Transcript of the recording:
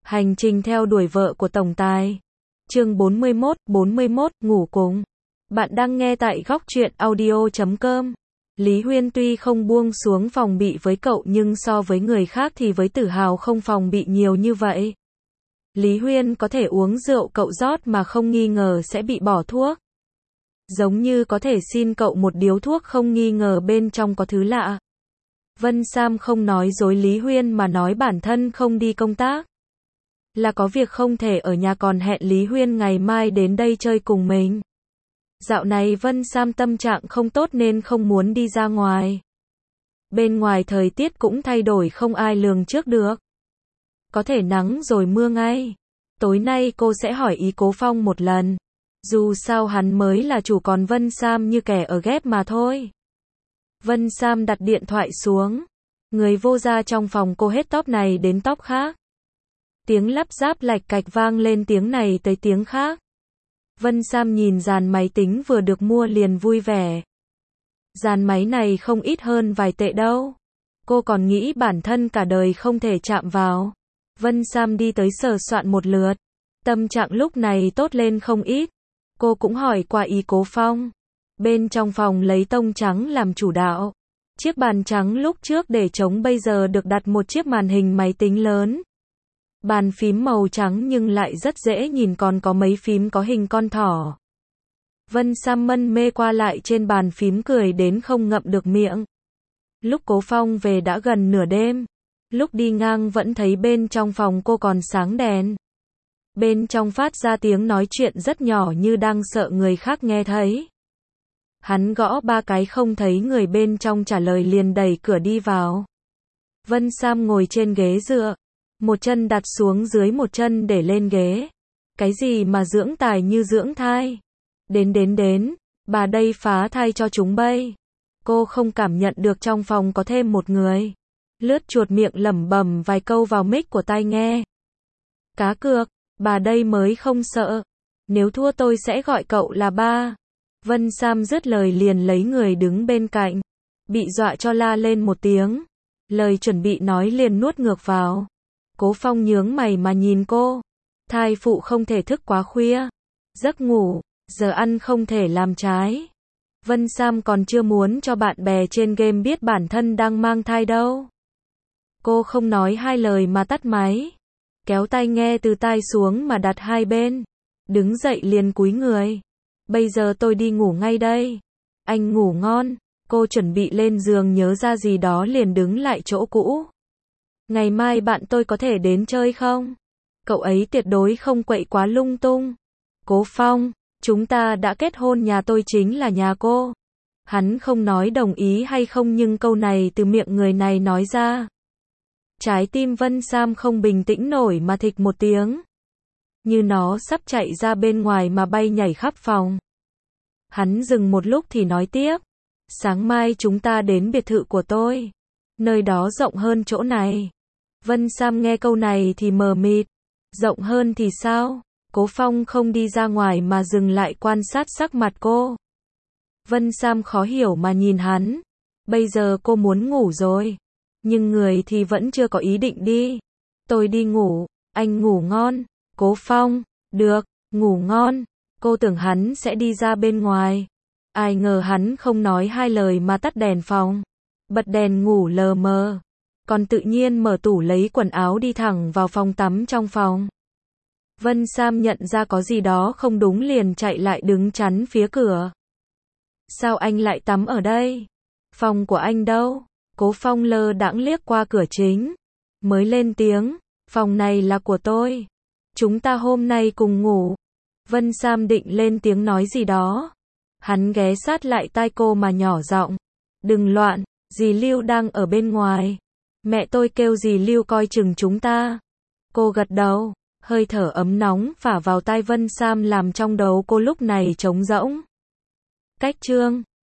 Hành trình theo đuổi vợ của tổng tài. Chương 41, ngủ cùng. Bạn đang nghe tại góc truyện audio.com. Lý Huyên tuy không buông xuống phòng bị với cậu nhưng so với người khác thì với Tử Hào không phòng bị nhiều như vậy. Lý Huyên có thể uống rượu cậu rót mà không nghi ngờ sẽ bị bỏ thuốc. Giống như có thể xin cậu một điếu thuốc không nghi ngờ bên trong có thứ lạ. Vân Sam không nói dối Lý Huyên mà nói bản thân không đi công tác. Là có việc không thể ở nhà còn hẹn Lý Huyên ngày mai đến đây chơi cùng mình. Dạo này Vân Sam tâm trạng không tốt nên không muốn đi ra ngoài. Bên ngoài thời tiết cũng thay đổi không ai lường trước được. Có thể nắng rồi mưa ngay. Tối nay cô sẽ hỏi ý Cố Phong một lần. Dù sao hắn mới là chủ còn Vân Sam như kẻ ở ghép mà thôi. Vân Sam đặt điện thoại xuống. Người vô ra trong phòng cô hết tóc này đến tóc khác. Tiếng lắp ráp lạch cạch vang lên tiếng này tới tiếng khác. Vân Sam nhìn dàn máy tính vừa được mua liền vui vẻ. Dàn máy này không ít hơn vài tệ đâu. Cô còn nghĩ bản thân cả đời không thể chạm vào. Vân Sam đi tới sờ soạn một lượt. Tâm trạng lúc này tốt lên không ít. Cô cũng hỏi qua ý Cố Phong. Bên trong phòng lấy tông trắng làm chủ đạo. Chiếc bàn trắng lúc trước để trống bây giờ được đặt một chiếc màn hình máy tính lớn. Bàn phím màu trắng nhưng lại rất dễ nhìn còn có mấy phím có hình con thỏ. Vân Sam mân mê qua lại trên bàn phím cười đến không ngậm được miệng. Lúc Cố Phong về đã gần nửa đêm. Lúc đi ngang vẫn thấy bên trong phòng cô còn sáng đèn. Bên trong phát ra tiếng nói chuyện rất nhỏ như đang sợ người khác nghe thấy. Hắn gõ 3 cái không thấy người bên trong trả lời liền đẩy cửa đi vào. Vân Sam ngồi trên ghế dựa. Một chân đặt xuống dưới một chân để lên ghế. Cái gì mà dưỡng tài như dưỡng thai. Đến, bà đây phá thai cho chúng bay. Cô không cảm nhận được trong phòng có thêm một người. Lướt chuột miệng lẩm bẩm vài câu vào mic của tai nghe. Cá cược, bà đây mới không sợ. Nếu thua tôi sẽ gọi cậu là ba. Vân Sam dứt lời liền lấy người đứng bên cạnh. Bị dọa cho la lên một tiếng. Lời chuẩn bị nói liền nuốt ngược vào. Cố Phong nhướng mày mà nhìn cô. Thai phụ không thể thức quá khuya. Giấc ngủ, giờ ăn không thể làm trái. Vân Sam còn chưa muốn cho bạn bè trên game biết bản thân đang mang thai đâu. Cô không nói hai lời mà tắt máy. Kéo tai nghe từ tai xuống mà đặt hai bên. Đứng dậy liền cúi người. Bây giờ tôi đi ngủ ngay đây. Anh ngủ ngon. Cô chuẩn bị lên giường nhớ ra gì đó liền đứng lại chỗ cũ. Ngày mai bạn tôi có thể đến chơi không? Cậu ấy tuyệt đối không quậy quá lung tung. Cố Phong, chúng ta đã kết hôn nhà tôi chính là nhà cô. Hắn không nói đồng ý hay không nhưng câu này từ miệng người này nói ra. Trái tim Vân Sam không bình tĩnh nổi mà thịch một tiếng. Như nó sắp chạy ra bên ngoài mà bay nhảy khắp phòng. Hắn dừng một lúc thì nói tiếp. Sáng mai chúng ta đến biệt thự của tôi. Nơi đó rộng hơn chỗ này. Vân Sam nghe câu này thì mờ mịt. Rộng hơn thì sao? Cố Phong không đi ra ngoài mà dừng lại quan sát sắc mặt cô. Vân Sam khó hiểu mà nhìn hắn. Bây giờ cô muốn ngủ rồi. Nhưng người thì vẫn chưa có ý định đi. Tôi đi ngủ, anh ngủ ngon. Cố Phong, được, ngủ ngon. Cô tưởng hắn sẽ đi ra bên ngoài. Ai ngờ hắn không nói hai lời mà tắt đèn phòng. Bật đèn ngủ lờ mờ. Còn tự nhiên mở tủ lấy quần áo đi thẳng vào phòng tắm trong phòng. Vân Sam nhận ra có gì đó không đúng liền chạy lại đứng chắn phía cửa. Sao anh lại tắm ở đây? Phòng của anh đâu? Cố Phong lơ đãng liếc qua cửa chính. Mới lên tiếng, phòng này là của tôi. Chúng ta hôm nay cùng ngủ. Vân Sam định lên tiếng nói gì đó. Hắn ghé sát lại tai cô mà nhỏ giọng. Đừng loạn, dì Lưu đang ở bên ngoài. Mẹ tôi kêu dì Lưu coi chừng chúng ta. Cô gật đầu, hơi thở ấm nóng phả vào tai Vân Sam làm trong đầu cô lúc này trống rỗng. Cách chương